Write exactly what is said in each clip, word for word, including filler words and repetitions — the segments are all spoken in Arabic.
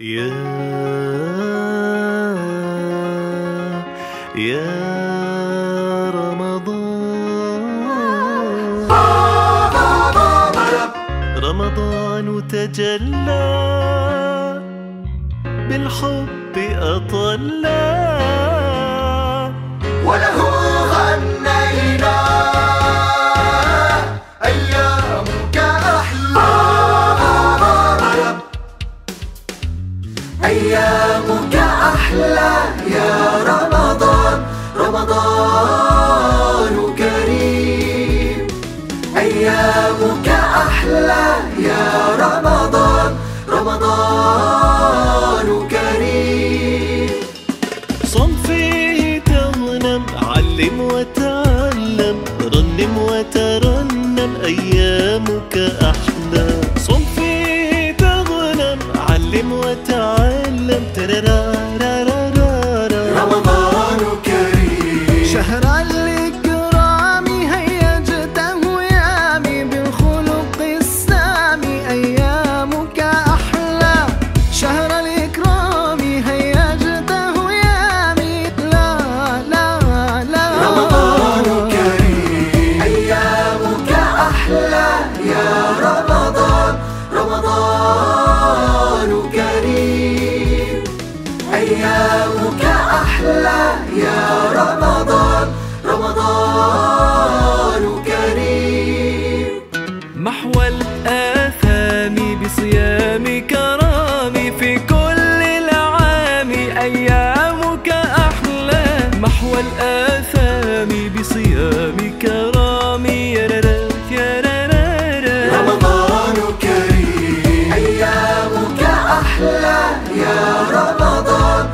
يا يا رمضان، رمضان تجلى بالحب أطلى، وله غنينا أيامك أحلى، أيامك أحلى يا رمضان، رمضان كريم، أيامك أحلى يا رمضان، رمضان كريم. صم فيه تغنم، علم وتعلم، رنم وترنم، أيامك أحلى. صم فيه تغنم، علم وتعلم، ترارارارارا. رمضان كريم، شهر الإكرام هيجته يامي بالخلق السامي، أيامك أحلى. شهر الإكرام هيجته يامي، لا لا لا. رمضان كريم، أيامك أحلى يا رمضان، رمضان كريم، أيامك أحلى يا رمضان، رمضان كريم. محو الآثام بصيام كرامي في كل العام، أيامك أحلى. محو الآثام بصيام كرامي، يرارا يرارا. رمضان كريم، أيامك أحلى يا رمضان،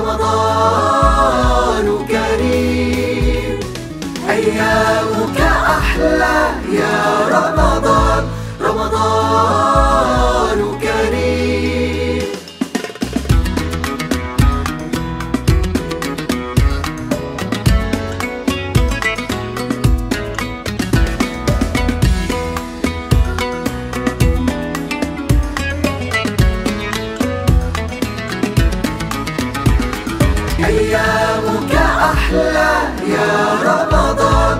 رمضان كريم، أيامك أحلى يا رمضان، رمضان كريم. أيامك أحلى يا رمضان،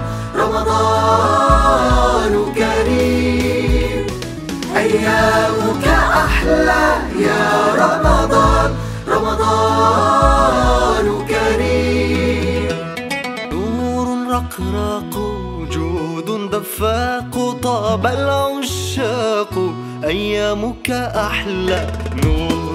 رمضان كريم، أيامك أحلى يا رمضان، رمضان كريم. نور رقراق، جود دفاق، طاب العشاق، أيامك أحلى. نور